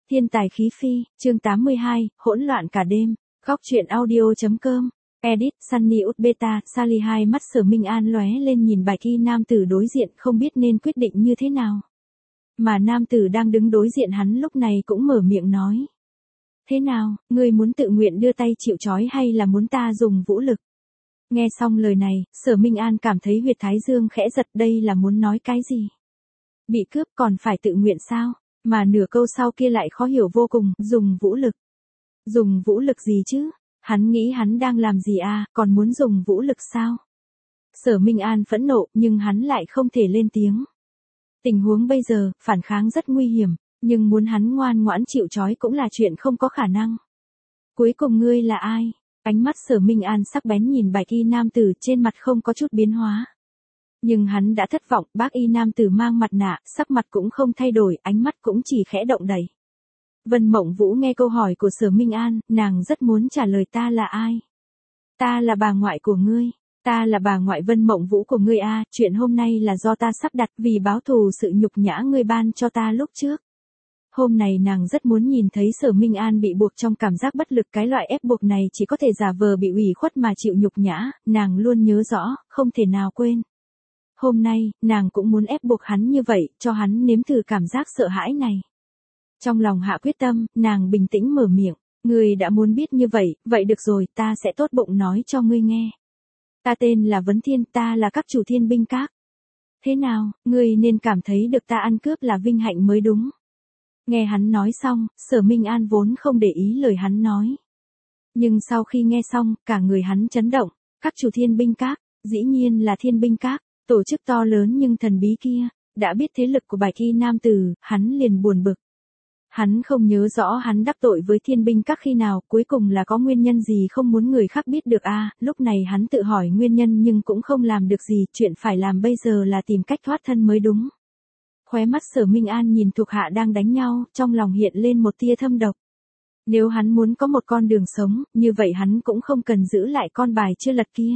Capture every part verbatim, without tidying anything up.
Thiên tài khí phi, chương tám mươi hai, hỗn loạn cả đêm. Góc truyện audio.com. Edit, Sunny Út Beta, Sally hai mắt Sở Minh An lóe lên nhìn bạch y nam tử đối diện không biết nên quyết định như thế nào. Mà nam tử đang đứng đối diện hắn lúc này cũng mở miệng nói. Thế nào, ngươi muốn tự nguyện đưa tay chịu trói hay là muốn ta dùng vũ lực? Nghe xong lời này, Sở Minh An cảm thấy huyệt thái dương khẽ giật, đây là muốn nói cái gì? Bị cướp còn phải tự nguyện sao? Mà nửa câu sau kia lại khó hiểu vô cùng, dùng vũ lực. Dùng vũ lực gì chứ? Hắn nghĩ hắn đang làm gì à, còn muốn dùng vũ lực sao? Sở Minh An phẫn nộ, nhưng hắn lại không thể lên tiếng. Tình huống bây giờ, phản kháng rất nguy hiểm, nhưng muốn hắn ngoan ngoãn chịu trói cũng là chuyện không có khả năng. Cuối cùng ngươi là ai? Ánh mắt Sở Minh An sắc bén nhìn bạch y nam tử, trên mặt không có chút biến hóa. Nhưng hắn đã thất vọng, bác y nam tử mang mặt nạ, sắc mặt cũng không thay đổi, ánh mắt cũng chỉ khẽ động đẩy. Vân Mộng Vũ nghe câu hỏi của Sở Minh An, nàng rất muốn trả lời ta là ai? Ta là bà ngoại của ngươi, ta là bà ngoại Vân Mộng Vũ của ngươi a, chuyện hôm nay là do ta sắp đặt vì báo thù sự nhục nhã ngươi ban cho ta lúc trước. Hôm này nàng rất muốn nhìn thấy Sở Minh An bị buộc trong cảm giác bất lực, cái loại ép buộc này chỉ có thể giả vờ bị ủy khuất mà chịu nhục nhã, nàng luôn nhớ rõ, không thể nào quên. Hôm nay, nàng cũng muốn ép buộc hắn như vậy, cho hắn nếm thử cảm giác sợ hãi này. Trong lòng hạ quyết tâm, nàng bình tĩnh mở miệng, ngươi đã muốn biết như vậy, vậy được rồi, ta sẽ tốt bụng nói cho ngươi nghe. Ta tên là Vấn Thiên, ta là các chủ Thiên Binh Các. Thế nào, ngươi nên cảm thấy được ta ăn cướp là vinh hạnh mới đúng. Nghe hắn nói xong, Sở Minh An vốn không để ý lời hắn nói. Nhưng sau khi nghe xong, cả người hắn chấn động, các chủ Thiên Binh Các, dĩ nhiên là Thiên Binh Các, tổ chức to lớn nhưng thần bí kia, đã biết thế lực của bạch y nam tử, hắn liền buồn bực. Hắn không nhớ rõ hắn đắc tội với Thiên Binh Các khi nào, cuối cùng là có nguyên nhân gì không muốn người khác biết được à, lúc này hắn tự hỏi nguyên nhân nhưng cũng không làm được gì, chuyện phải làm bây giờ là tìm cách thoát thân mới đúng. Khóe mắt Sở Minh An nhìn thuộc hạ đang đánh nhau, trong lòng hiện lên một tia thâm độc. Nếu hắn muốn có một con đường sống, như vậy hắn cũng không cần giữ lại con bài chưa lật kia.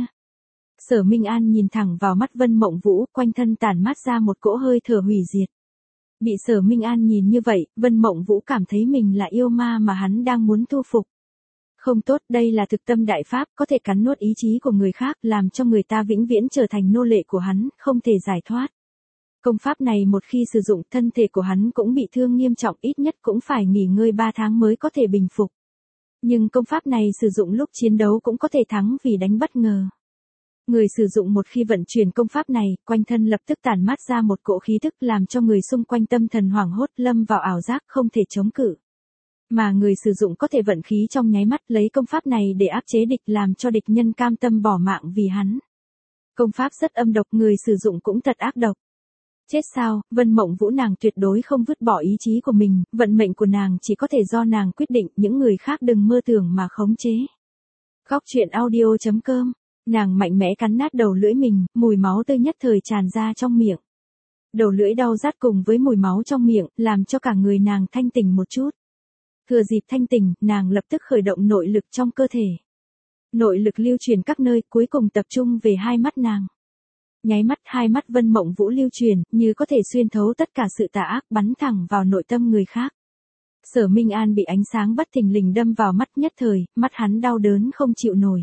Sở Minh An nhìn thẳng vào mắt Vân Mộng Vũ, quanh thân tản mát ra một cỗ hơi thở hủy diệt. Bị Sở Minh An nhìn như vậy, Vân Mộng Vũ cảm thấy mình là yêu ma mà hắn đang muốn thu phục. Không tốt, đây là thực tâm đại pháp, có thể cắn nuốt ý chí của người khác, làm cho người ta vĩnh viễn trở thành nô lệ của hắn, không thể giải thoát. Công pháp này một khi sử dụng, thân thể của hắn cũng bị thương nghiêm trọng, ít nhất cũng phải nghỉ ngơi ba tháng mới có thể bình phục. Nhưng công pháp này sử dụng lúc chiến đấu cũng có thể thắng vì đánh bất ngờ. Người sử dụng một khi vận chuyển công pháp này, quanh thân lập tức tản mát ra một cỗ khí tức làm cho người xung quanh tâm thần hoảng hốt, lâm vào ảo giác không thể chống cự. Mà người sử dụng có thể vận khí trong nháy mắt lấy công pháp này để áp chế địch, làm cho địch nhân cam tâm bỏ mạng vì hắn. Công pháp rất âm độc, người sử dụng cũng thật ác độc. Chết sao, Vân Mộng Vũ nàng tuyệt đối không vứt bỏ ý chí của mình, vận mệnh của nàng chỉ có thể do nàng quyết định, những người khác đừng mơ tưởng mà khống chế. Góc truyện audio.com. Nàng mạnh mẽ cắn nát đầu lưỡi mình, mùi máu tươi nhất thời tràn ra trong miệng. Đầu lưỡi đau rát cùng với mùi máu trong miệng, làm cho cả người nàng thanh tỉnh một chút. Thừa dịp thanh tỉnh, nàng lập tức khởi động nội lực trong cơ thể. Nội lực lưu truyền các nơi, cuối cùng tập trung về hai mắt nàng. Nháy mắt, hai mắt Vân Mộng Vũ lưu truyền, như có thể xuyên thấu tất cả sự tà ác, bắn thẳng vào nội tâm người khác. Sở Minh An bị ánh sáng bất thình lình đâm vào mắt, nhất thời, mắt hắn đau đớn không chịu nổi.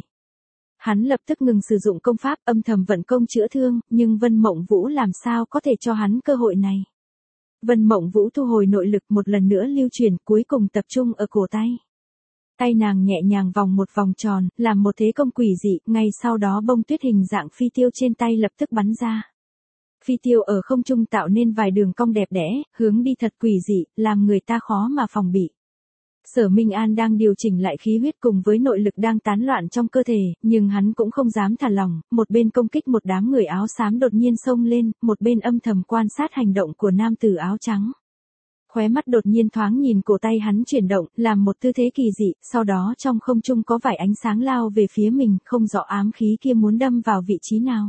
Hắn lập tức ngừng sử dụng công pháp, âm thầm vận công chữa thương, nhưng Vân Mộng Vũ làm sao có thể cho hắn cơ hội này. Vân Mộng Vũ thu hồi nội lực, một lần nữa lưu truyền, cuối cùng tập trung ở cổ tay. Tay nàng nhẹ nhàng vòng một vòng tròn, làm một thế công quỷ dị, ngay sau đó bông tuyết hình dạng phi tiêu trên tay lập tức bắn ra. Phi tiêu ở không trung tạo nên vài đường cong đẹp đẽ, hướng đi thật quỷ dị, làm người ta khó mà phòng bị. Sở Minh An đang điều chỉnh lại khí huyết cùng với nội lực đang tán loạn trong cơ thể, nhưng hắn cũng không dám thả lỏng, một bên công kích một đám người áo xám đột nhiên xông lên, một bên âm thầm quan sát hành động của nam tử áo trắng. Khóe mắt đột nhiên thoáng nhìn cổ tay hắn chuyển động, làm một tư thế kỳ dị, sau đó trong không trung có vài ánh sáng lao về phía mình, không rõ ám khí kia muốn đâm vào vị trí nào.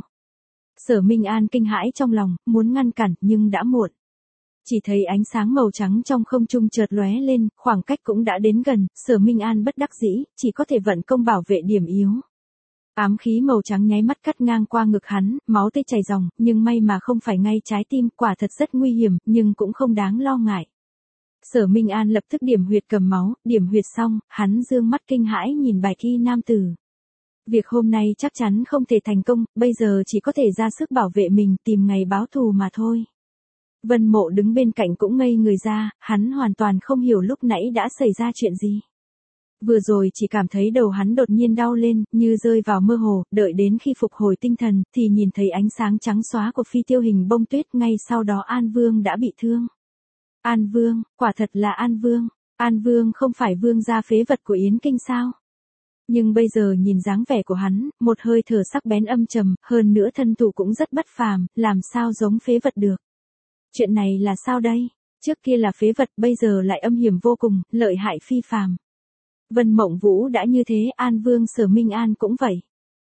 Sở Minh An kinh hãi trong lòng, muốn ngăn cản, nhưng đã muộn. Chỉ thấy ánh sáng màu trắng trong không trung chợt lóe lên, khoảng cách cũng đã đến gần, Sở Minh An bất đắc dĩ, chỉ có thể vận công bảo vệ điểm yếu. Ám khí màu trắng nháy mắt cắt ngang qua ngực hắn, máu tươi chảy ròng, nhưng may mà không phải ngay trái tim, quả thật rất nguy hiểm, nhưng cũng không đáng lo ngại. Sở Minh An lập tức điểm huyệt cầm máu, điểm huyệt xong, hắn dương mắt kinh hãi nhìn bạch y nam tử. Việc hôm nay chắc chắn không thể thành công, bây giờ chỉ có thể ra sức bảo vệ mình, tìm ngày báo thù mà thôi. Vân Mộ đứng bên cạnh cũng ngây người ra, hắn hoàn toàn không hiểu lúc nãy đã xảy ra chuyện gì. Vừa rồi chỉ cảm thấy đầu hắn đột nhiên đau lên, như rơi vào mơ hồ, đợi đến khi phục hồi tinh thần, thì nhìn thấy ánh sáng trắng xóa của phi tiêu hình bông tuyết, ngay sau đó An Vương đã bị thương. An Vương, quả thật là An Vương, An Vương không phải vương gia phế vật của Yến Kinh sao? Nhưng bây giờ nhìn dáng vẻ của hắn, một hơi thở sắc bén âm trầm, hơn nữa thân thủ cũng rất bất phàm, làm sao giống phế vật được. Chuyện này là sao đây? Trước kia là phế vật, bây giờ lại âm hiểm vô cùng, lợi hại phi phàm. Vân Mộng Vũ đã như thế, An Vương Sở Minh An cũng vậy.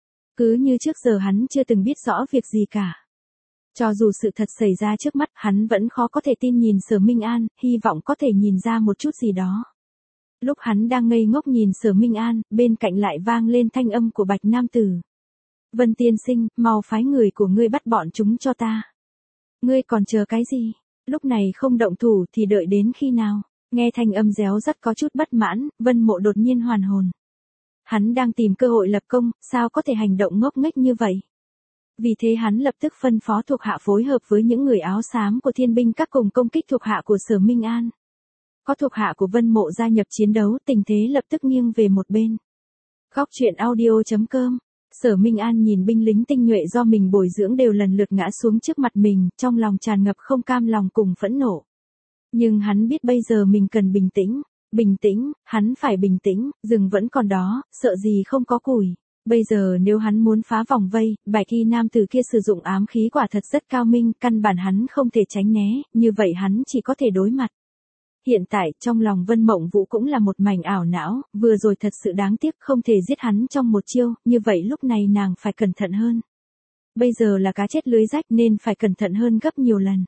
Cứ như trước giờ hắn chưa từng biết rõ việc gì cả. Cho dù sự thật xảy ra trước mắt, hắn vẫn khó có thể tin nhìn Sở Minh An, hy vọng có thể nhìn ra một chút gì đó. Lúc hắn đang ngây ngốc nhìn Sở Minh An, bên cạnh lại vang lên thanh âm của Bạch Nam Tử. Vân tiên sinh, mau phái người của ngươi bắt bọn chúng cho ta. Ngươi còn chờ cái gì? Lúc này không động thủ thì đợi đến khi nào? Nghe thanh âm réo rất có chút bất mãn, Vân Mộ đột nhiên hoàn hồn. Hắn đang tìm cơ hội lập công, sao có thể hành động ngốc nghếch như vậy? Vì thế hắn lập tức phân phó thuộc hạ phối hợp với những người áo xám của thiên binh các cùng công kích thuộc hạ của Sở Minh An. Có thuộc hạ của Vân Mộ gia nhập chiến đấu, tình thế lập tức nghiêng về một bên. Góc truyện audio chấm com. Sở Minh An nhìn binh lính tinh nhuệ do mình bồi dưỡng đều lần lượt ngã xuống trước mặt mình, trong lòng tràn ngập không cam lòng cùng phẫn nộ. Nhưng hắn biết bây giờ mình cần bình tĩnh, bình tĩnh, hắn phải bình tĩnh, rừng vẫn còn đó, sợ gì không có củi. Bây giờ nếu hắn muốn phá vòng vây, bạch y nam tử kia sử dụng ám khí quả thật rất cao minh, căn bản hắn không thể tránh né, như vậy hắn chỉ có thể đối mặt. Hiện tại, trong lòng Vân Mộng Vũ cũng là một mảnh ảo não, vừa rồi thật sự đáng tiếc không thể giết hắn trong một chiêu, như vậy lúc này nàng phải cẩn thận hơn. Bây giờ là cá chết lưới rách nên phải cẩn thận hơn gấp nhiều lần.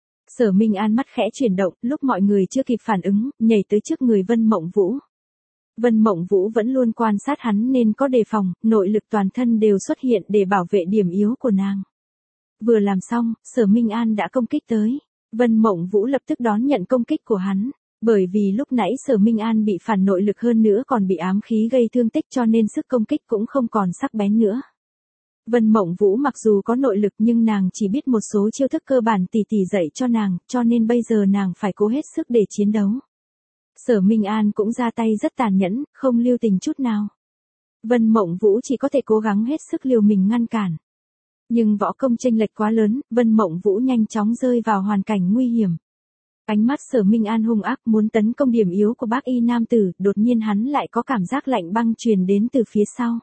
Sở Minh An mắt khẽ chuyển động, lúc mọi người chưa kịp phản ứng, nhảy tới trước người Vân Mộng Vũ. Vân Mộng Vũ vẫn luôn quan sát hắn nên có đề phòng, nội lực toàn thân đều xuất hiện để bảo vệ điểm yếu của nàng. Vừa làm xong, Sở Minh An đã công kích tới. Vân Mộng Vũ lập tức đón nhận công kích của hắn, bởi vì lúc nãy Sở Minh An bị phản nội lực hơn nữa còn bị ám khí gây thương tích cho nên sức công kích cũng không còn sắc bén nữa. Vân Mộng Vũ mặc dù có nội lực nhưng nàng chỉ biết một số chiêu thức cơ bản tỷ tỷ dạy cho nàng, cho nên bây giờ nàng phải cố hết sức để chiến đấu. Sở Minh An cũng ra tay rất tàn nhẫn, không lưu tình chút nào. Vân Mộng Vũ chỉ có thể cố gắng hết sức liều mình ngăn cản. Nhưng võ công chênh lệch quá lớn, Vân Mộng Vũ nhanh chóng rơi vào hoàn cảnh nguy hiểm. Ánh mắt Sở Minh An hung ác muốn tấn công điểm yếu của bác y nam tử, đột nhiên hắn lại có cảm giác lạnh băng truyền đến từ phía sau.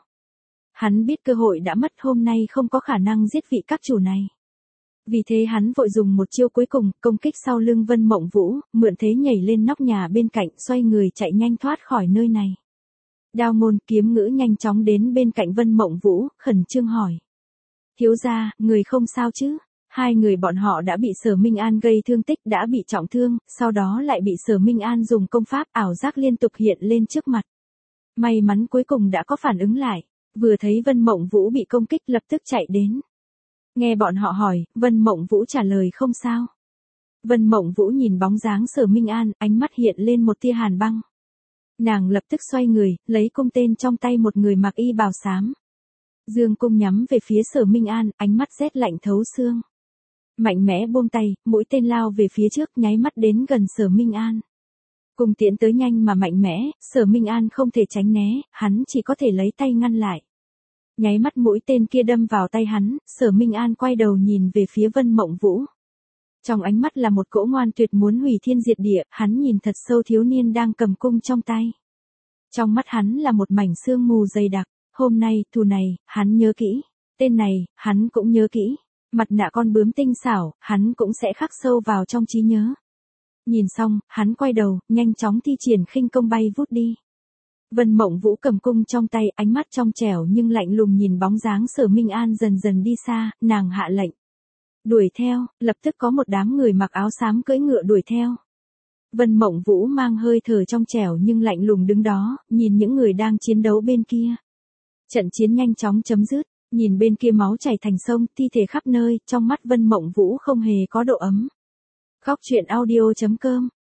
Hắn biết cơ hội đã mất, hôm nay không có khả năng giết vị các chủ này. Vì thế hắn vội dùng một chiêu cuối cùng, công kích sau lưng Vân Mộng Vũ, mượn thế nhảy lên nóc nhà bên cạnh, xoay người chạy nhanh thoát khỏi nơi này. Đao Ngôn Kiếm Ngữ nhanh chóng đến bên cạnh Vân Mộng Vũ, khẩn trương hỏi. Thiếu gia, người không sao chứ? Hai người bọn họ đã bị Sở Minh An gây thương tích, đã bị trọng thương, sau đó lại bị Sở Minh An dùng công pháp ảo giác liên tục hiện lên trước mặt. May mắn cuối cùng đã có phản ứng lại, vừa thấy Vân Mộng Vũ bị công kích lập tức chạy đến. Nghe bọn họ hỏi, Vân Mộng Vũ trả lời không sao. Vân Mộng Vũ nhìn bóng dáng Sở Minh An, ánh mắt hiện lên một tia hàn băng. Nàng lập tức xoay người, lấy cung tên trong tay một người mặc y bào xám. Dương cung nhắm về phía Sở Minh An, ánh mắt rét lạnh thấu xương. Mạnh mẽ buông tay, mũi tên lao về phía trước, nháy mắt đến gần Sở Minh An. Cung tiễn tới nhanh mà mạnh mẽ, Sở Minh An không thể tránh né, hắn chỉ có thể lấy tay ngăn lại. Nháy mắt mũi tên kia đâm vào tay hắn, Sở Minh An quay đầu nhìn về phía Vân Mộng Vũ. Trong ánh mắt là một cỗ ngoan tuyệt muốn hủy thiên diệt địa, hắn nhìn thật sâu thiếu niên đang cầm cung trong tay. Trong mắt hắn là một mảnh sương mù dày đặc, hôm nay, thù này, hắn nhớ kỹ. Tên này, hắn cũng nhớ kỹ. Mặt nạ con bướm tinh xảo, hắn cũng sẽ khắc sâu vào trong trí nhớ. Nhìn xong, hắn quay đầu, nhanh chóng thi triển khinh công bay vút đi. Vân Mộng Vũ cầm cung trong tay, ánh mắt trong trẻo nhưng lạnh lùng nhìn bóng dáng Sở Minh An dần dần đi xa, nàng hạ lệnh. Đuổi theo, lập tức có một đám người mặc áo xám cưỡi ngựa đuổi theo. Vân Mộng Vũ mang hơi thở trong trẻo nhưng lạnh lùng đứng đó, nhìn những người đang chiến đấu bên kia. Trận chiến nhanh chóng chấm dứt, nhìn bên kia máu chảy thành sông, thi thể khắp nơi, trong mắt Vân Mộng Vũ không hề có độ ấm. Góc truyện audio chấm com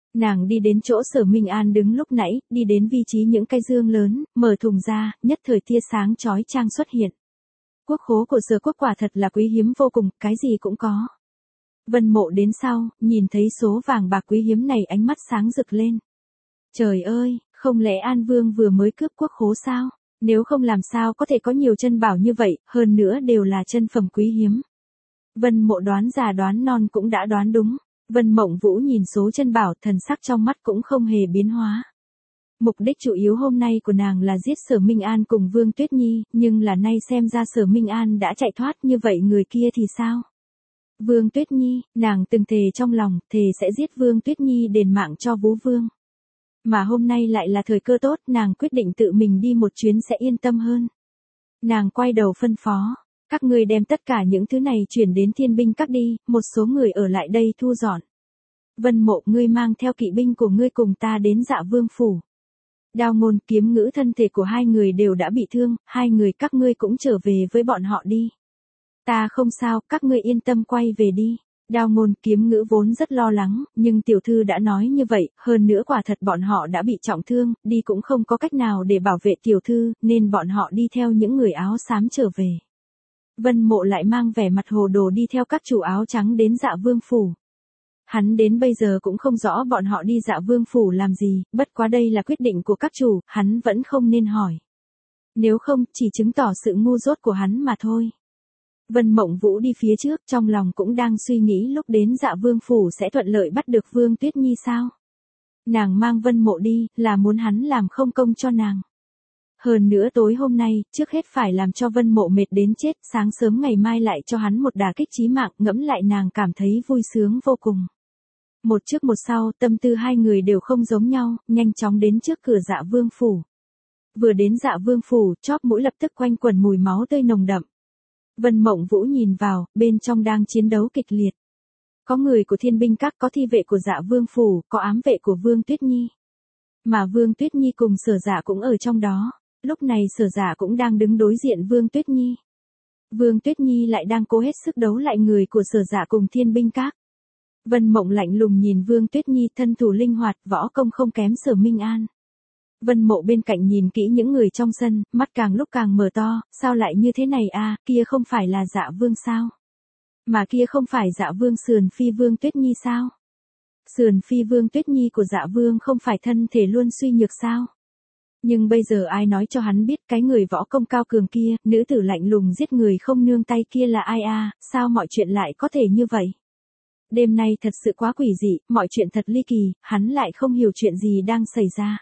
Nàng đi đến chỗ Sở Minh An đứng lúc nãy, đi đến vị trí những cái dương lớn, mở thùng ra, nhất thời tia sáng chói chang xuất hiện. Quốc khố của Sở Quốc quả thật là quý hiếm vô cùng, cái gì cũng có. Vân Mộ đến sau, nhìn thấy số vàng bạc quý hiếm này ánh mắt sáng rực lên. Trời ơi, không lẽ An Vương vừa mới cướp quốc khố sao? Nếu không làm sao có thể có nhiều chân bảo như vậy, hơn nữa đều là chân phẩm quý hiếm. Vân Mộ đoán già đoán non cũng đã đoán đúng. Vân Mộng Vũ nhìn số chân bảo, thần sắc trong mắt cũng không hề biến hóa. Mục đích chủ yếu hôm nay của nàng là giết Sở Minh An cùng Vương Tuyết Nhi, nhưng là nay xem ra Sở Minh An đã chạy thoát, như vậy người kia thì sao? Vương Tuyết Nhi, nàng từng thề trong lòng, thề sẽ giết Vương Tuyết Nhi đền mạng cho Vũ Vương. Mà hôm nay lại là thời cơ tốt, nàng quyết định tự mình đi một chuyến sẽ yên tâm hơn. Nàng quay đầu phân phó, các ngươi đem tất cả những thứ này chuyển đến Thiên binh các đi, một số người ở lại đây thu dọn. Vân Mộ, ngươi mang theo kỵ binh của ngươi cùng ta đến Dạ Vương phủ. Đao Ngôn, Kiếm Ngữ thân thể của hai người đều đã bị thương, hai người các ngươi cũng trở về với bọn họ đi. Ta không sao, các ngươi yên tâm quay về đi. Đao Ngôn, Kiếm Ngữ vốn rất lo lắng, nhưng tiểu thư đã nói như vậy, hơn nữa quả thật bọn họ đã bị trọng thương, đi cũng không có cách nào để bảo vệ tiểu thư, nên bọn họ đi theo những người áo xám trở về. Vân Mộ lại mang vẻ mặt hồ đồ đi theo các chủ áo trắng đến Dạ Vương phủ. Hắn đến bây giờ cũng không rõ bọn họ đi Dạ Vương phủ làm gì, bất quá đây là quyết định của các chủ, hắn vẫn không nên hỏi. Nếu không, chỉ chứng tỏ sự ngu dốt của hắn mà thôi. Vân Mộng Vũ đi phía trước, trong lòng cũng đang suy nghĩ lúc đến Dạ Vương phủ sẽ thuận lợi bắt được Vương Tuyết Nhi sao. Nàng mang Vân Mộ đi, là muốn hắn làm không công cho nàng. Hơn nữa tối hôm nay, trước hết phải làm cho Vân Mộ mệt đến chết, sáng sớm ngày mai lại cho hắn một đả kích chí mạng, ngẫm lại nàng cảm thấy vui sướng vô cùng. Một trước một sau, tâm tư hai người đều không giống nhau, nhanh chóng đến trước cửa Dạ Vương phủ. Vừa đến Dạ Vương phủ, chóp mũi lập tức quanh quẩn mùi máu tươi nồng đậm. Vân Mộng Vũ nhìn vào, bên trong đang chiến đấu kịch liệt. Có người của Thiên binh các, có thi vệ của Dạ Vương phủ, có ám vệ của Vương Tuyết Nhi. Mà Vương Tuyết Nhi cùng Sở Dạ cũng ở trong đó. Lúc này Sở Dạ cũng đang đứng đối diện Vương Tuyết Nhi. Vương Tuyết Nhi lại đang cố hết sức đấu lại người của Sở Dạ cùng Thiên binh các. Vân Mộng lạnh lùng nhìn Vương Tuyết Nhi, thân thủ linh hoạt, võ công không kém Sở Minh An. Vân Mộ bên cạnh nhìn kỹ những người trong sân, mắt càng lúc càng mở to, sao lại như thế này a, à, kia không phải là Dạ Vương sao? Mà kia không phải Dạ Vương Sườn Phi Vương Tuyết Nhi sao? Sườn Phi Vương Tuyết Nhi của Dạ Vương không phải thân thể luôn suy nhược sao? Nhưng bây giờ ai nói cho hắn biết cái người võ công cao cường kia, nữ tử lạnh lùng giết người không nương tay kia là ai a, à, sao mọi chuyện lại có thể như vậy? Đêm nay thật sự quá quỷ dị, mọi chuyện thật ly kỳ, hắn lại không hiểu chuyện gì đang xảy ra.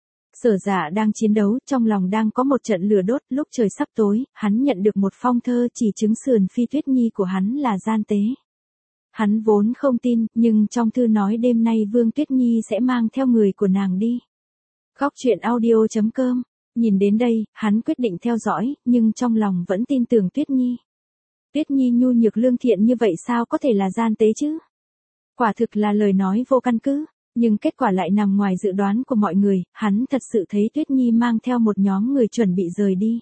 Sở Dạ đang chiến đấu, trong lòng đang có một trận lửa đốt, lúc trời sắp tối, hắn nhận được một phong thơ chỉ chứng Sườn Phi Tuyết Nhi của hắn là gian tế. Hắn vốn không tin, nhưng trong thư nói đêm nay Vương Tuyết Nhi sẽ mang theo người của nàng đi. Góc truyện audio chấm com, nhìn đến đây, hắn quyết định theo dõi, nhưng trong lòng vẫn tin tưởng Tuyết Nhi. Tuyết Nhi nhu nhược lương thiện như vậy sao có thể là gian tế chứ? Quả thực là lời nói vô căn cứ. Nhưng kết quả lại nằm ngoài dự đoán của mọi người, hắn thật sự thấy Tuyết Nhi mang theo một nhóm người chuẩn bị rời đi.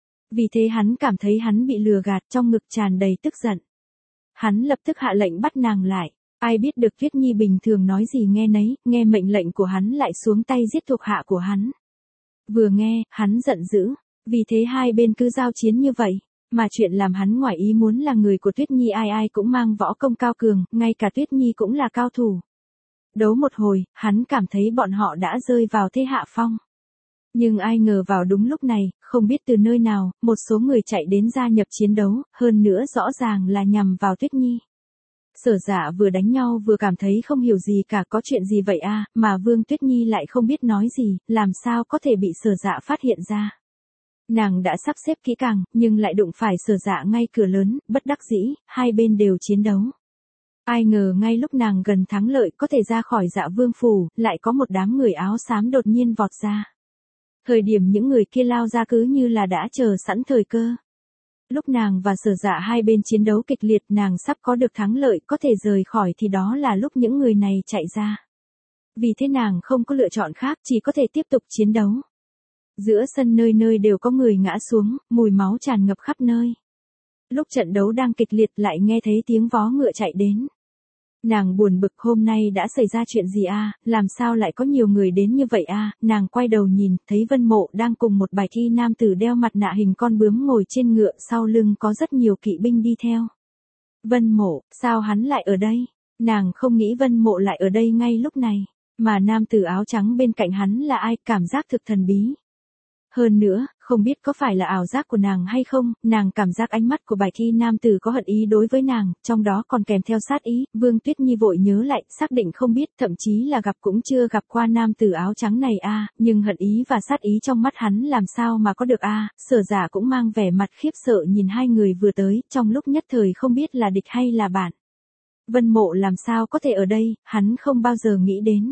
Vì thế hắn cảm thấy hắn bị lừa gạt, trong ngực tràn đầy tức giận. Hắn lập tức hạ lệnh bắt nàng lại. Ai biết được Tuyết Nhi bình thường nói gì nghe nấy, nghe mệnh lệnh của hắn lại xuống tay giết thuộc hạ của hắn. Vừa nghe, hắn giận dữ, vì thế hai bên cứ giao chiến như vậy. Mà chuyện làm hắn ngoài ý muốn là người của Tuyết Nhi ai ai cũng mang võ công cao cường, ngay cả Tuyết Nhi cũng là cao thủ. Đấu một hồi, hắn cảm thấy bọn họ đã rơi vào thế hạ phong. Nhưng ai ngờ vào đúng lúc này, không biết từ nơi nào, một số người chạy đến gia nhập chiến đấu, hơn nữa rõ ràng là nhằm vào Tuyết Nhi. Sở Dạ vừa đánh nhau vừa cảm thấy không hiểu gì cả, có chuyện gì vậy a, à, mà Vương Tuyết Nhi lại không biết nói gì, làm sao có thể bị Sở Dạ phát hiện ra. Nàng đã sắp xếp kỹ càng, nhưng lại đụng phải Sở Dạ ngay cửa lớn, bất đắc dĩ, hai bên đều chiến đấu. Ai ngờ ngay lúc nàng gần thắng lợi có thể ra khỏi Dạ Vương phủ, lại có một đám người áo xám đột nhiên vọt ra. Thời điểm những người kia lao ra cứ như là đã chờ sẵn thời cơ. Lúc nàng và Sở Dạ hai bên chiến đấu kịch liệt, nàng sắp có được thắng lợi có thể rời khỏi thì đó là lúc những người này chạy ra. Vì thế nàng không có lựa chọn khác, chỉ có thể tiếp tục chiến đấu. Giữa sân nơi nơi đều có người ngã xuống, mùi máu tràn ngập khắp nơi. Lúc trận đấu đang kịch liệt lại nghe thấy tiếng vó ngựa chạy đến. Nàng buồn bực hôm nay đã xảy ra chuyện gì a, làm sao lại có nhiều người đến như vậy a, nàng quay đầu nhìn, thấy Vân Mộ đang cùng một bài thi nam tử đeo mặt nạ hình con bướm ngồi trên ngựa, sau lưng có rất nhiều kỵ binh đi theo. Vân Mộ, sao hắn lại ở đây? Nàng không nghĩ Vân Mộ lại ở đây ngay lúc này, mà nam tử áo trắng bên cạnh hắn là ai, cảm giác thực thần bí. Hơn nữa, không biết có phải là ảo giác của nàng hay không, nàng cảm giác ánh mắt của bài thi nam tử có hận ý đối với nàng, trong đó còn kèm theo sát ý. Vương Tuyết Nhi vội nhớ lại, xác định không biết, thậm chí là gặp cũng chưa gặp qua nam tử áo trắng này a, nhưng hận ý và sát ý trong mắt hắn làm sao mà có được a. Sở Giả cũng mang vẻ mặt khiếp sợ nhìn hai người vừa tới, trong lúc nhất thời không biết là địch hay là bạn. Vân Mộ làm sao có thể ở đây, hắn không bao giờ nghĩ đến.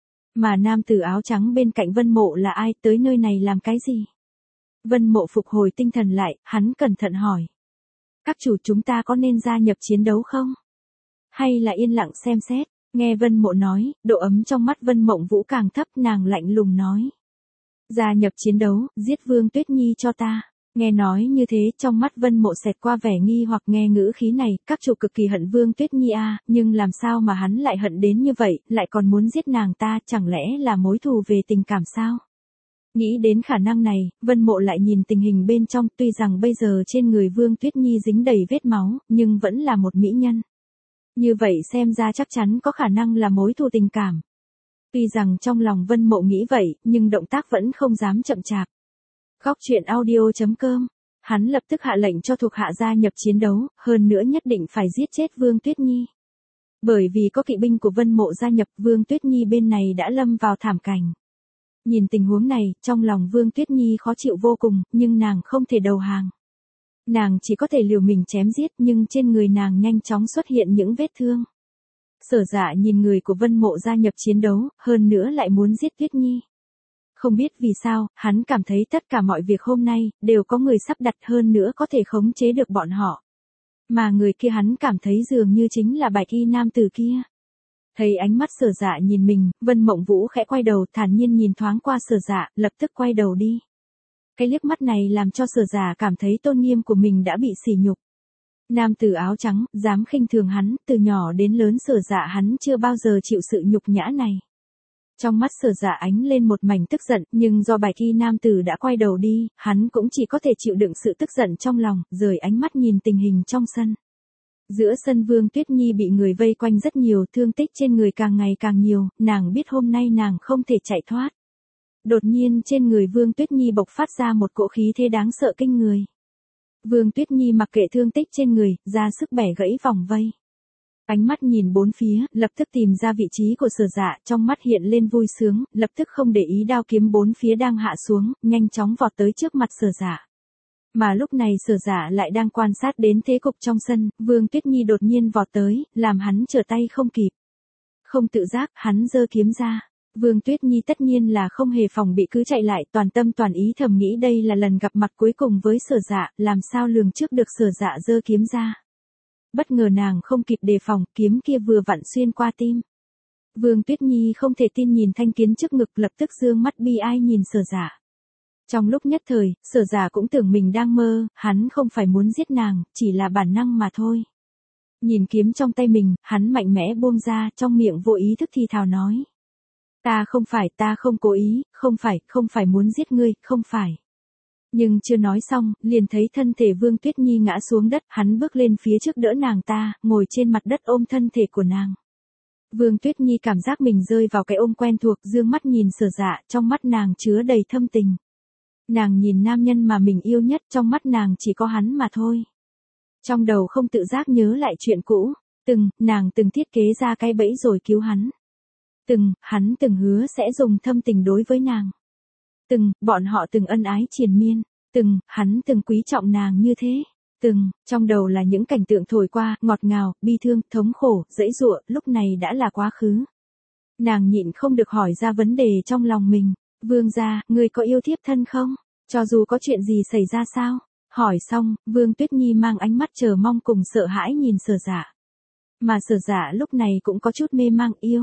Mà nam tử áo trắng bên cạnh Vân Mộ là ai, tới nơi này làm cái gì? Vân Mộ phục hồi tinh thần lại, hắn cẩn thận hỏi. Các chủ, chúng ta có nên gia nhập chiến đấu không? Hay là yên lặng xem xét? Nghe Vân Mộ nói, độ ấm trong mắt Vân Mộng Vũ càng thấp, nàng lạnh lùng nói. Gia nhập chiến đấu, giết Vương Tuyết Nhi cho ta. Nghe nói như thế, trong mắt Vân Mộ xẹt qua vẻ nghi hoặc, nghe ngữ khí này, các chủ cực kỳ hận Vương Tuyết Nhi a, nhưng làm sao mà hắn lại hận đến như vậy, lại còn muốn giết nàng ta, chẳng lẽ là mối thù về tình cảm sao? Nghĩ đến khả năng này, Vân Mộ lại nhìn tình hình bên trong, tuy rằng bây giờ trên người Vương Tuyết Nhi dính đầy vết máu, nhưng vẫn là một mỹ nhân. Như vậy xem ra chắc chắn có khả năng là mối thù tình cảm. Tuy rằng trong lòng Vân Mộ nghĩ vậy, nhưng động tác vẫn không dám chậm chạp. Góc truyện audio chấm com. Hắn lập tức hạ lệnh cho thuộc hạ gia nhập chiến đấu, hơn nữa nhất định phải giết chết Vương Tuyết Nhi. Bởi vì có kỵ binh của Vân Mộ gia nhập, Vương Tuyết Nhi bên này đã lâm vào thảm cảnh. Nhìn tình huống này, trong lòng Vương Tuyết Nhi khó chịu vô cùng, nhưng nàng không thể đầu hàng. Nàng chỉ có thể liều mình chém giết, nhưng trên người nàng nhanh chóng xuất hiện những vết thương. Sở Dạ nhìn người của Vân Mộ gia nhập chiến đấu, hơn nữa lại muốn giết Tuyết Nhi. Không biết vì sao, hắn cảm thấy tất cả mọi việc hôm nay, đều có người sắp đặt, hơn nữa có thể khống chế được bọn họ. Mà người kia hắn cảm thấy dường như chính là bài thi nam tử kia. Thấy ánh mắt Sở Dạ nhìn mình, Vân Mộng Vũ khẽ quay đầu, thản nhiên nhìn thoáng qua Sở Dạ, lập tức quay đầu đi. Cái liếc mắt này làm cho Sở Dạ cảm thấy tôn nghiêm của mình đã bị sỉ nhục. Nam tử áo trắng, dám khinh thường hắn, từ nhỏ đến lớn Sở Dạ hắn chưa bao giờ chịu sự nhục nhã này. Trong mắt Sở Dạ ánh lên một mảnh tức giận, nhưng do bài thi nam tử đã quay đầu đi, hắn cũng chỉ có thể chịu đựng sự tức giận trong lòng, rời ánh mắt nhìn tình hình trong sân. Giữa sân Vương Tuyết Nhi bị người vây quanh rất nhiều, thương tích trên người càng ngày càng nhiều, nàng biết hôm nay nàng không thể chạy thoát. Đột nhiên trên người Vương Tuyết Nhi bộc phát ra một cỗ khí thế đáng sợ kinh người. Vương Tuyết Nhi mặc kệ thương tích trên người, ra sức bẻ gãy vòng vây. Ánh mắt nhìn bốn phía, lập tức tìm ra vị trí của Sở Dạ, trong mắt hiện lên vui sướng, lập tức không để ý đao kiếm bốn phía đang hạ xuống, nhanh chóng vọt tới trước mặt Sở Dạ. Mà lúc này Sở Dạ lại đang quan sát đến thế cục trong sân, Vương Tuyết Nhi đột nhiên vọt tới, làm hắn trở tay không kịp. Không tự giác, hắn giơ kiếm ra. Vương Tuyết Nhi tất nhiên là không hề phòng bị cứ chạy lại, toàn tâm toàn ý thầm nghĩ đây là lần gặp mặt cuối cùng với Sở Dạ, làm sao lường trước được Sở Dạ giơ kiếm ra. Bất ngờ nàng không kịp đề phòng, kiếm kia vừa vặn xuyên qua tim. Vương Tuyết Nhi không thể tin nhìn thanh kiếm trước ngực, lập tức dương mắt bi ai nhìn Sở Dạ. Trong lúc nhất thời, Sở Dạ cũng tưởng mình đang mơ, hắn không phải muốn giết nàng, chỉ là bản năng mà thôi. Nhìn kiếm trong tay mình, hắn mạnh mẽ buông ra, trong miệng vô ý thức thì thào nói. Ta không phải, ta không cố ý, không phải, không phải muốn giết ngươi, không phải. Nhưng chưa nói xong, liền thấy thân thể Vương Tuyết Nhi ngã xuống đất, hắn bước lên phía trước đỡ nàng ta, ngồi trên mặt đất ôm thân thể của nàng. Vương Tuyết Nhi cảm giác mình rơi vào cái ôm quen thuộc, dương mắt nhìn Sở Dạ, trong mắt nàng chứa đầy thâm tình. Nàng nhìn nam nhân mà mình yêu nhất, trong mắt nàng chỉ có hắn mà thôi. Trong đầu không tự giác nhớ lại chuyện cũ, từng, nàng từng thiết kế ra cái bẫy rồi cứu hắn. Từng, hắn từng hứa sẽ dùng thâm tình đối với nàng. Từng, bọn họ từng ân ái triền miên. Từng, hắn từng quý trọng nàng như thế. Từng, trong đầu là những cảnh tượng thổi qua, ngọt ngào, bi thương, thống khổ, dãy dụa, lúc này đã là quá khứ. Nàng nhịn không được hỏi ra vấn đề trong lòng mình. Vương gia, ngươi có yêu thiếp thân không? Cho dù có chuyện gì xảy ra sao? Hỏi xong, Vương Tuyết Nhi mang ánh mắt chờ mong cùng sợ hãi nhìn Sở Dạ. Mà Sở Dạ lúc này cũng có chút mê mang yêu.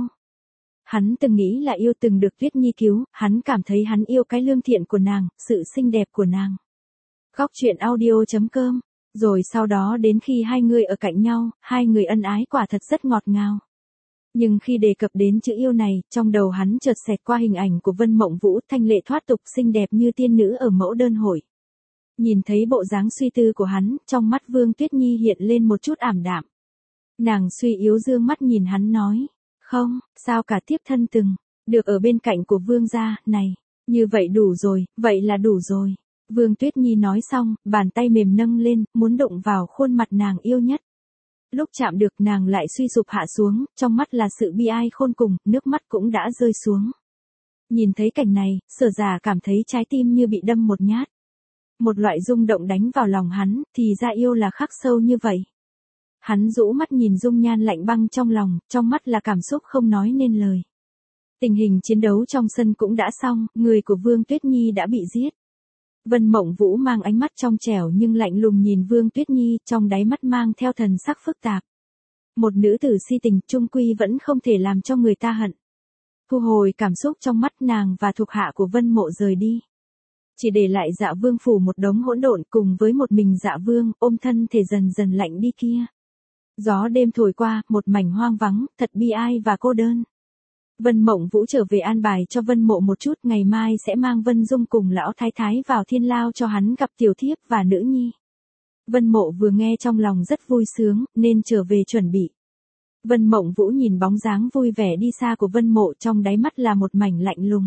Hắn từng nghĩ là yêu, từng được Tuyết Nhi cứu, hắn cảm thấy hắn yêu cái lương thiện của nàng, sự xinh đẹp của nàng. Góc truyện audio chấm com. Rồi sau đó đến khi hai người ở cạnh nhau, hai người ân ái quả thật rất ngọt ngào. Nhưng khi đề cập đến chữ yêu này, trong đầu hắn chợt xẹt qua hình ảnh của Vân Mộng Vũ thanh lệ thoát tục xinh đẹp như tiên nữ ở mẫu đơn hội. Nhìn thấy bộ dáng suy tư của hắn, trong mắt Vương Tuyết Nhi hiện lên một chút ảm đạm. Nàng suy yếu dương mắt nhìn hắn nói, không, sao cả tiếp thân từng, được ở bên cạnh của Vương gia, này, như vậy đủ rồi, vậy là đủ rồi. Vương Tuyết Nhi nói xong, bàn tay mềm nâng lên, muốn đụng vào khuôn mặt nàng yêu nhất. Lúc chạm được nàng lại suy sụp hạ xuống, trong mắt là sự bi ai khôn cùng, nước mắt cũng đã rơi xuống. Nhìn thấy cảnh này, Sở Giả cảm thấy trái tim như bị đâm một nhát. Một loại rung động đánh vào lòng hắn, thì ra yêu là khắc sâu như vậy. Hắn rũ mắt nhìn dung nhan lạnh băng trong lòng, trong mắt là cảm xúc không nói nên lời. Tình hình chiến đấu trong sân cũng đã xong, người của Vương Tuyết Nhi đã bị giết. Vân Mộng Vũ mang ánh mắt trong trẻo nhưng lạnh lùng nhìn Vương Tuyết Nhi, trong đáy mắt mang theo thần sắc phức tạp. Một nữ tử si tình chung quy vẫn không thể làm cho người ta hận. Thu hồi cảm xúc trong mắt, nàng và thuộc hạ của Vân Mộ rời đi. Chỉ để lại Dạ Vương phủ một đống hỗn độn cùng với một mình Dạ Vương, ôm thân thể dần dần lạnh đi kia. Gió đêm thổi qua, một mảnh hoang vắng, thật bi ai và cô đơn. Vân Mộng Vũ trở về an bài cho Vân Mộ một chút, ngày mai sẽ mang Vân Dung cùng lão thái thái vào Thiên Lao cho hắn gặp tiểu thiếp và nữ nhi. Vân Mộ vừa nghe trong lòng rất vui sướng, nên trở về chuẩn bị. Vân Mộng Vũ nhìn bóng dáng vui vẻ đi xa của Vân Mộ, trong đáy mắt là một mảnh lạnh lùng.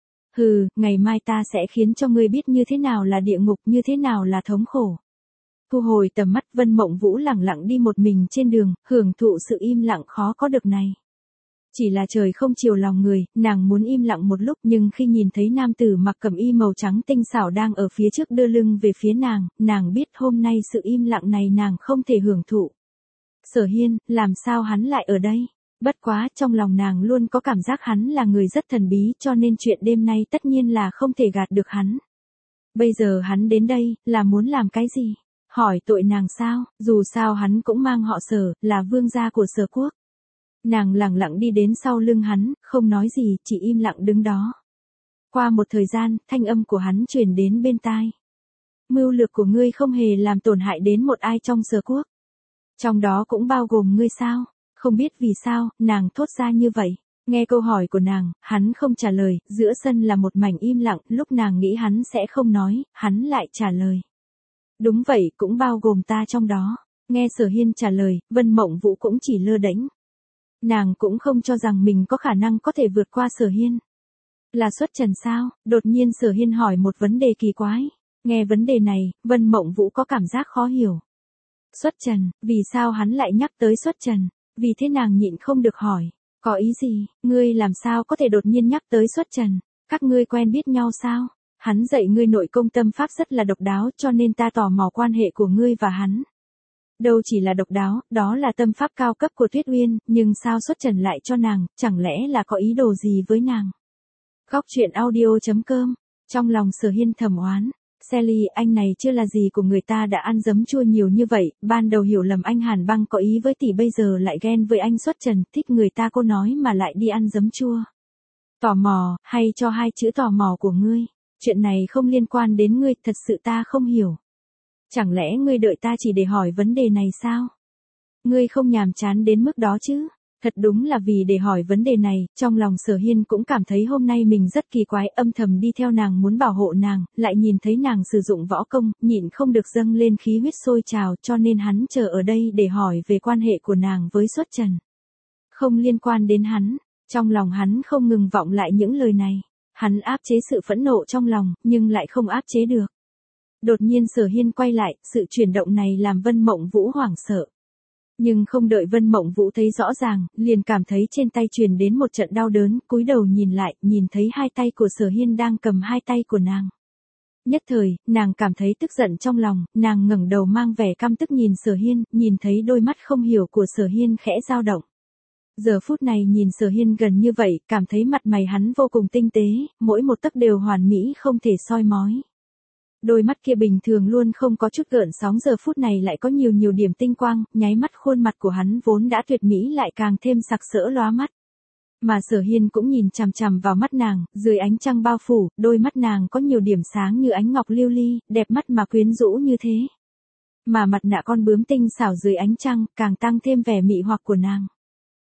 Hừ, ngày mai ta sẽ khiến cho ngươi biết như thế nào là địa ngục, như thế nào là thống khổ. Thu hồi tầm mắt, Vân Mộng Vũ lẳng lặng đi một mình trên đường, hưởng thụ sự im lặng khó có được này. Chỉ là trời không chiều lòng người, nàng muốn im lặng một lúc, nhưng khi nhìn thấy nam tử mặc cẩm y màu trắng tinh xảo đang ở phía trước đưa lưng về phía nàng, nàng biết hôm nay sự im lặng này nàng không thể hưởng thụ. Sở Hiên, làm sao hắn lại ở đây? Bất quá, trong lòng nàng luôn có cảm giác hắn là người rất thần bí, cho nên chuyện đêm nay tất nhiên là không thể gạt được hắn. Bây giờ hắn đến đây, là muốn làm cái gì? Hỏi tội nàng sao? Dù sao hắn cũng mang họ Sở, là vương gia của Sở quốc. Nàng lẳng lặng đi đến sau lưng hắn, không nói gì, chỉ im lặng đứng đó. Qua một thời gian, thanh âm của hắn truyền đến bên tai. Mưu lược của ngươi không hề làm tổn hại đến một ai trong Sở quốc. Trong đó cũng bao gồm ngươi sao? Không biết vì sao, nàng thốt ra như vậy. Nghe câu hỏi của nàng, hắn không trả lời, giữa sân là một mảnh im lặng, lúc nàng nghĩ hắn sẽ không nói, hắn lại trả lời. Đúng vậy, cũng bao gồm ta trong đó. Nghe Sở Hiên trả lời, Vân Mộng Vũ cũng chỉ lơ đễnh. Nàng cũng không cho rằng mình có khả năng có thể vượt qua Sở Hiên. Là xuất trần sao? Đột nhiên Sở Hiên hỏi một vấn đề kỳ quái. Nghe vấn đề này, Vân Mộng Vũ có cảm giác khó hiểu. Xuất trần, vì sao hắn lại nhắc tới xuất trần? Vì thế nàng nhịn không được hỏi. Có ý gì? Ngươi làm sao có thể đột nhiên nhắc tới xuất trần? Các ngươi quen biết nhau sao? Hắn dạy ngươi nội công tâm pháp rất là độc đáo, cho nên ta tò mò quan hệ của ngươi và hắn. Đâu chỉ là độc đáo, đó là tâm pháp cao cấp của Tuyết Uyên, nhưng sao xuất trần lại cho nàng, chẳng lẽ là có ý đồ gì với nàng? Góc truyện audio chấm com. Trong lòng Sở Hiên thầm oán. Sally, anh này chưa là gì của người ta đã ăn giấm chua nhiều như vậy, ban đầu hiểu lầm anh Hàn Băng có ý với tỷ, bây giờ lại ghen với anh xuất trần, thích người ta cô nói mà lại đi ăn giấm chua. Tò mò, hay cho hai chữ tò mò của ngươi. Chuyện này không liên quan đến ngươi, thật sự ta không hiểu. Chẳng lẽ ngươi đợi ta chỉ để hỏi vấn đề này sao? Ngươi không nhàm chán đến mức đó chứ? Thật đúng là vì để hỏi vấn đề này, trong lòng Sở Hiên cũng cảm thấy hôm nay mình rất kỳ quái, âm thầm đi theo nàng muốn bảo hộ nàng, lại nhìn thấy nàng sử dụng võ công, nhịn không được dâng lên khí huyết sôi trào, cho nên hắn chờ ở đây để hỏi về quan hệ của nàng với xuất trần. Không liên quan đến hắn, trong lòng hắn không ngừng vọng lại những lời này. Hắn áp chế sự phẫn nộ trong lòng, nhưng lại không áp chế được. Đột nhiên Sở Hiên quay lại, sự chuyển động này làm Vân Mộng Vũ hoảng sợ. Nhưng không đợi Vân Mộng Vũ thấy rõ ràng, liền cảm thấy trên tay truyền đến một trận đau đớn, cúi đầu nhìn lại, nhìn thấy hai tay của Sở Hiên đang cầm hai tay của nàng. Nhất thời, nàng cảm thấy tức giận trong lòng, nàng ngẩng đầu mang vẻ căm tức nhìn Sở Hiên, nhìn thấy đôi mắt không hiểu của Sở Hiên khẽ dao động. Giờ phút này nhìn Sở Hiên gần như vậy, cảm thấy mặt mày hắn vô cùng tinh tế, mỗi một tấc đều hoàn mỹ không thể soi mói. Đôi mắt kia bình thường luôn không có chút gợn sóng, giờ phút này lại có nhiều nhiều điểm tinh quang, nháy mắt khuôn mặt của hắn vốn đã tuyệt mỹ lại càng thêm sặc sỡ lóa mắt. Mà Sở Hiên cũng nhìn chằm chằm vào mắt nàng, dưới ánh trăng bao phủ, đôi mắt nàng có nhiều điểm sáng như ánh ngọc lưu ly, đẹp mắt mà quyến rũ như thế. Mà mặt nạ con bướm tinh xảo dưới ánh trăng, càng tăng thêm vẻ mị hoặc của nàng.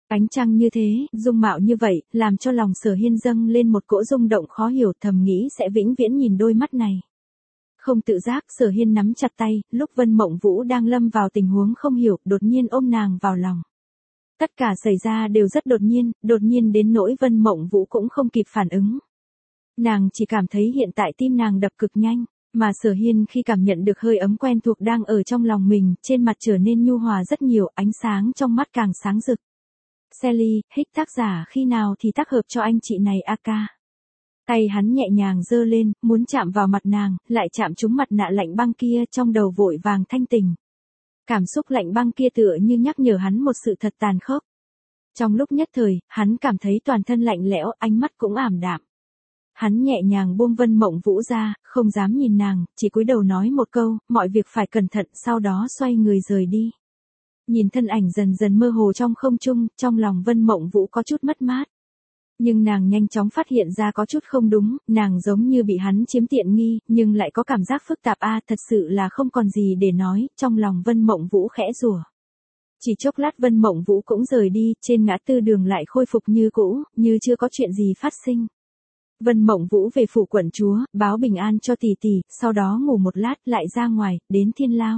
Ánh trăng như thế, dung mạo như vậy, làm cho lòng Sở Hiên dâng lên một cỗ rung động khó hiểu, thầm nghĩ sẽ vĩnh viễn nhìn đôi mắt này. Không tự giác, Sở Hiên nắm chặt tay, lúc Vân Mộng Vũ đang lâm vào tình huống không hiểu, đột nhiên ôm nàng vào lòng. Tất cả xảy ra đều rất đột nhiên, đột nhiên đến nỗi Vân Mộng Vũ cũng không kịp phản ứng. Nàng chỉ cảm thấy hiện tại tim nàng đập cực nhanh, mà Sở Hiên khi cảm nhận được hơi ấm quen thuộc đang ở trong lòng mình, trên mặt trở nên nhu hòa rất nhiều, ánh sáng trong mắt càng sáng rực. Sally, hích tác giả khi nào thì tác hợp cho anh chị này a ca. Tay hắn nhẹ nhàng giơ lên, muốn chạm vào mặt nàng, lại chạm trúng mặt nạ lạnh băng kia, trong đầu vội vàng thanh tỉnh. Cảm xúc lạnh băng kia tựa như nhắc nhở hắn một sự thật tàn khốc. Trong lúc nhất thời, hắn cảm thấy toàn thân lạnh lẽo, ánh mắt cũng ảm đạm. Hắn nhẹ nhàng buông Vân Mộng Vũ ra, không dám nhìn nàng, chỉ cúi đầu nói một câu, mọi việc phải cẩn thận, sau đó xoay người rời đi. Nhìn thân ảnh dần dần mơ hồ trong không trung, trong lòng Vân Mộng Vũ có chút mất mát. Nhưng nàng nhanh chóng phát hiện ra có chút không đúng, nàng giống như bị hắn chiếm tiện nghi, nhưng lại có cảm giác phức tạp a, thật sự là không còn gì để nói, trong lòng Vân Mộng Vũ khẽ rủa. Chỉ chốc lát Vân Mộng Vũ cũng rời đi, trên ngã tư đường lại khôi phục như cũ, như chưa có chuyện gì phát sinh. Vân Mộng Vũ về phủ quận chúa, báo bình an cho tỷ tỷ, sau đó ngủ một lát lại ra ngoài, đến Thiên Lao.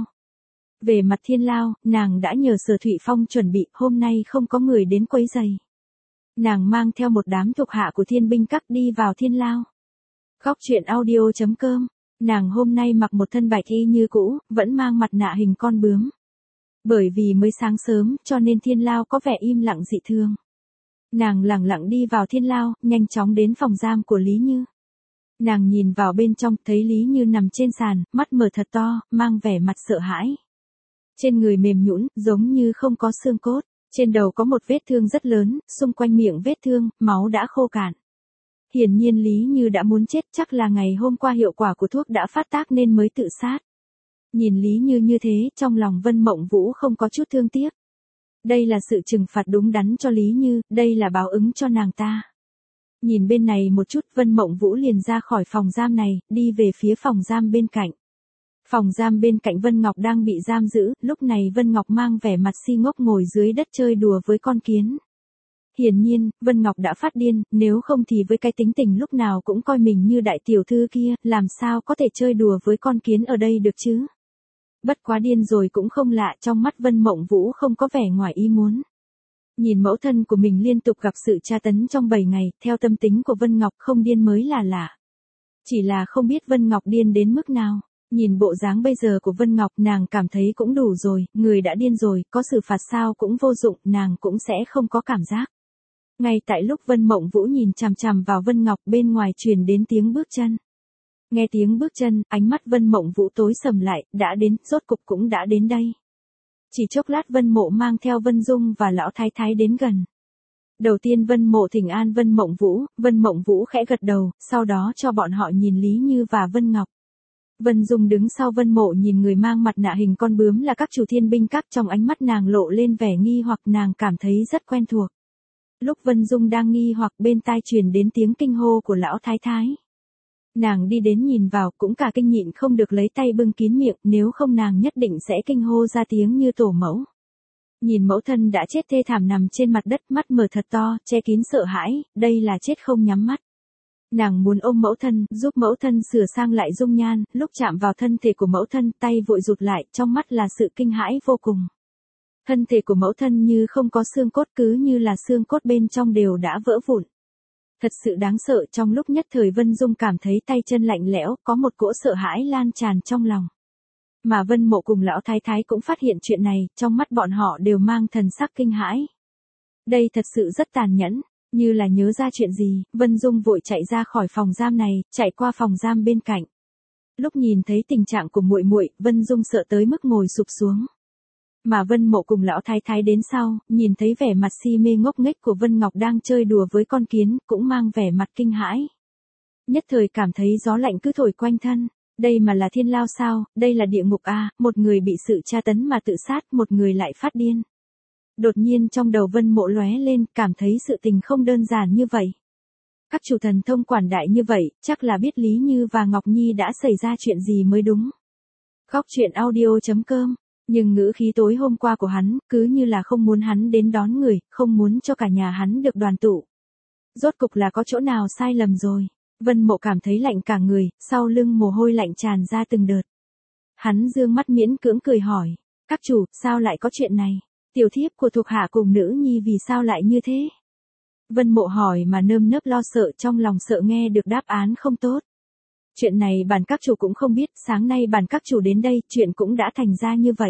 Về mặt Thiên Lao, nàng đã nhờ Sở Thụy Phong chuẩn bị, hôm nay không có người đến quấy rầy. Nàng mang theo một đám thuộc hạ của Thiên Binh Các đi vào Thiên Lao. Góc truyện audio chấm com, nàng hôm nay mặc một thân bạch y như cũ, vẫn mang mặt nạ hình con bướm. Bởi vì mới sáng sớm, cho nên Thiên Lao có vẻ im lặng dị thường. Nàng lẳng lặng đi vào Thiên Lao, nhanh chóng đến phòng giam của Lý Như. Nàng nhìn vào bên trong, thấy Lý Như nằm trên sàn, mắt mở thật to, mang vẻ mặt sợ hãi. Trên người mềm nhũn, giống như không có xương cốt. Trên đầu có một vết thương rất lớn, xung quanh miệng vết thương, máu đã khô cạn. Hiển nhiên Lý Như đã muốn chết, chắc là ngày hôm qua hiệu quả của thuốc đã phát tác nên mới tự sát. Nhìn Lý Như như thế, trong lòng Vân Mộng Vũ không có chút thương tiếc. Đây là sự trừng phạt đúng đắn cho Lý Như, đây là báo ứng cho nàng ta. Nhìn bên này một chút, Vân Mộng Vũ liền ra khỏi phòng giam này, đi về phía phòng giam bên cạnh. Phòng giam bên cạnh Vân Ngọc đang bị giam giữ, lúc này Vân Ngọc mang vẻ mặt si ngốc ngồi dưới đất chơi đùa với con kiến. Hiển nhiên, Vân Ngọc đã phát điên, nếu không thì với cái tính tình lúc nào cũng coi mình như đại tiểu thư kia, làm sao có thể chơi đùa với con kiến ở đây được chứ? Bất quá điên rồi cũng không lạ, trong mắt Vân Mộng Vũ không có vẻ ngoài ý muốn. Nhìn mẫu thân của mình liên tục gặp sự tra tấn trong bảy ngày, theo tâm tính của Vân Ngọc không điên mới là lạ. Chỉ là không biết Vân Ngọc điên đến mức nào. Nhìn bộ dáng bây giờ của Vân Ngọc, nàng cảm thấy cũng đủ rồi, người đã điên rồi, có xử phạt sao cũng vô dụng, nàng cũng sẽ không có cảm giác. Ngay tại lúc Vân Mộng Vũ nhìn chằm chằm vào Vân Ngọc, bên ngoài truyền đến tiếng bước chân. Nghe tiếng bước chân, ánh mắt Vân Mộng Vũ tối sầm lại, đã đến, rốt cục cũng đã đến đây. Chỉ chốc lát Vân Mộ mang theo Vân Dung và lão thái thái đến gần. Đầu tiên Vân Mộ thỉnh an Vân Mộng Vũ, Vân Mộng Vũ khẽ gật đầu, sau đó cho bọn họ nhìn Lý Như và Vân Ngọc. Vân Dung đứng sau Vân Mộ nhìn người mang mặt nạ hình con bướm là các chủ Thiên Binh Các, trong ánh mắt nàng lộ lên vẻ nghi hoặc, nàng cảm thấy rất quen thuộc. Lúc Vân Dung đang nghi hoặc, bên tai truyền đến tiếng kinh hô của lão thái thái. Nàng đi đến nhìn vào, cũng cả kinh nhịn không được lấy tay bưng kín miệng, nếu không nàng nhất định sẽ kinh hô ra tiếng như tổ mẫu. Nhìn mẫu thân đã chết thê thảm nằm trên mặt đất, mắt mở thật to, che kín sợ hãi, đây là chết không nhắm mắt. Nàng muốn ôm mẫu thân, giúp mẫu thân sửa sang lại dung nhan, lúc chạm vào thân thể của mẫu thân, tay vội rụt lại, trong mắt là sự kinh hãi vô cùng. Thân thể của mẫu thân như không có xương cốt, cứ như là xương cốt bên trong đều đã vỡ vụn. Thật sự đáng sợ, trong lúc nhất thời Vân Dung cảm thấy tay chân lạnh lẽo, có một cỗ sợ hãi lan tràn trong lòng. Mà Vân Mộ cùng lão thái thái cũng phát hiện chuyện này, trong mắt bọn họ đều mang thần sắc kinh hãi. Đây thật sự rất tàn nhẫn. Như là nhớ ra chuyện gì, Vân Dung vội chạy ra khỏi phòng giam này, chạy qua phòng giam bên cạnh. Lúc nhìn thấy tình trạng của muội muội, Vân Dung sợ tới mức ngồi sụp xuống. Mà Vân Mộ cùng lão thái thái đến sau, nhìn thấy vẻ mặt si mê ngốc nghếch của Vân Ngọc đang chơi đùa với con kiến, cũng mang vẻ mặt kinh hãi. Nhất thời cảm thấy gió lạnh cứ thổi quanh thân. Đây mà là Thiên Lao sao, đây là địa ngục à, một người bị sự tra tấn mà tự sát, một người lại phát điên. Đột nhiên trong đầu Vân Mộ lóe lên, cảm thấy sự tình không đơn giản như vậy. Các chủ thần thông quản đại như vậy, chắc là biết Lý Như và Ngọc Nhi đã xảy ra chuyện gì mới đúng. Góc truyện audio chấm com Nhưng ngữ khí tối hôm qua của hắn, cứ như là không muốn hắn đến đón người, không muốn cho cả nhà hắn được đoàn tụ. Rốt cục là có chỗ nào sai lầm rồi. Vân Mộ cảm thấy lạnh cả người, sau lưng mồ hôi lạnh tràn ra từng đợt. Hắn dương mắt miễn cưỡng cười hỏi, các chủ, sao lại có chuyện này? Tiểu thiếp của thuộc hạ cùng nữ nhi vì sao lại như thế? Vân Mộ hỏi mà nơm nớp lo sợ, trong lòng sợ nghe được đáp án không tốt. Chuyện này bản các chủ cũng không biết, sáng nay bản các chủ đến đây, chuyện cũng đã thành ra như vậy.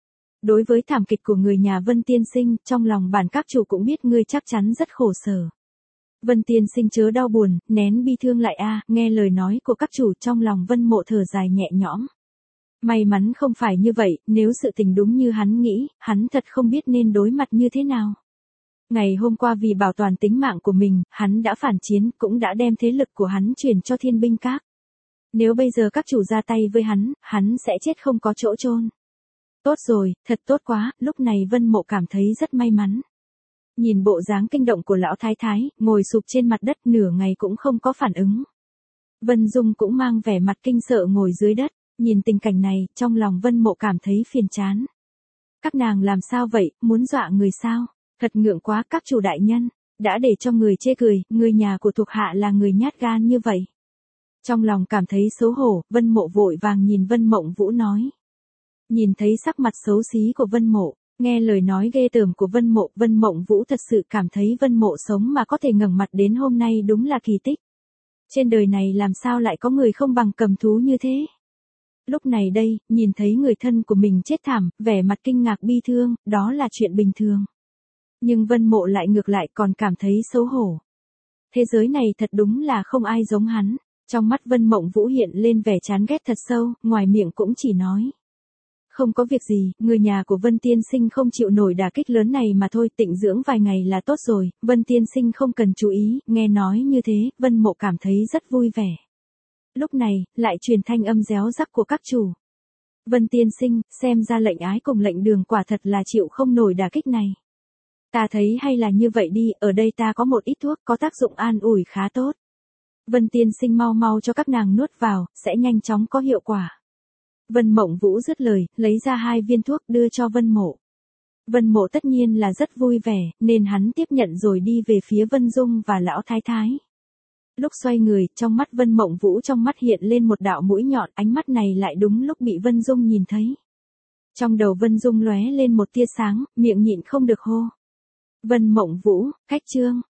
Đối với thảm kịch của người nhà Vân tiên sinh, trong lòng bản các chủ cũng biết ngươi chắc chắn rất khổ sở. Vân tiên sinh chớ đau buồn, nén bi thương lại a, nghe lời nói của các chủ, trong lòng Vân Mộ thở dài nhẹ nhõm. May mắn không phải như vậy, nếu sự tình đúng như hắn nghĩ, hắn thật không biết nên đối mặt như thế nào. Ngày hôm qua vì bảo toàn tính mạng của mình, hắn đã phản chiến, cũng đã đem thế lực của hắn chuyển cho Thiên binh các. Nếu bây giờ các chủ ra tay với hắn, hắn sẽ chết không có chỗ chôn. Tốt rồi, thật tốt quá, lúc này Vân Mộ cảm thấy rất may mắn. Nhìn bộ dáng kinh động của lão thái thái, ngồi sụp trên mặt đất nửa ngày cũng không có phản ứng. Vân Dung cũng mang vẻ mặt kinh sợ ngồi dưới đất, nhìn tình cảnh này, trong lòng Vân Mộ cảm thấy phiền chán. Các nàng làm sao vậy, muốn dọa người sao? Thật ngượng quá các chủ đại nhân, đã để cho người chê cười, người nhà của thuộc hạ là người nhát gan như vậy. Trong lòng cảm thấy xấu hổ, Vân Mộ vội vàng nhìn Vân Mộng Vũ nói. Nhìn thấy sắc mặt xấu xí của Vân Mộ, nghe lời nói ghê tởm của Vân Mộ, Vân Mộng Vũ thật sự cảm thấy Vân Mộ sống mà có thể ngẩng mặt đến hôm nay đúng là kỳ tích. Trên đời này làm sao lại có người không bằng cầm thú như thế? Lúc này đây, nhìn thấy người thân của mình chết thảm, vẻ mặt kinh ngạc bi thương, đó là chuyện bình thường. Nhưng Vân Mộ lại ngược lại còn cảm thấy xấu hổ. Thế giới này thật đúng là không ai giống hắn. Trong mắt Vân Mộng Vũ hiện lên vẻ chán ghét thật sâu, ngoài miệng cũng chỉ nói. Không có việc gì, người nhà của Vân tiên sinh không chịu nổi đả kích lớn này mà thôi, tịnh dưỡng vài ngày là tốt rồi, Vân tiên sinh không cần chú ý, nghe nói như thế, Vân Mộ cảm thấy rất vui vẻ. Lúc này, lại truyền thanh âm réo rắc của các chủ. Vân tiên sinh, xem ra lệnh ái cùng lệnh đường quả thật là chịu không nổi đả kích này. Ta thấy hay là như vậy đi, ở đây ta có một ít thuốc có tác dụng an ủi khá tốt. Vân tiên sinh mau mau cho các nàng nuốt vào, sẽ nhanh chóng có hiệu quả. Vân Mộng Vũ dứt lời, lấy ra hai viên thuốc đưa cho Vân Mộ. Vân Mộ tất nhiên là rất vui vẻ, nên hắn tiếp nhận rồi đi về phía Vân Dung và lão thái thái. Lúc xoay người, trong mắt Vân Mộng Vũ trong mắt hiện lên một đạo mũi nhọn, ánh mắt này lại đúng lúc bị Vân Dung nhìn thấy. Trong đầu Vân Dung lóe lên một tia sáng, miệng nhịn không được hô. Vân Mộng Vũ, cách chương.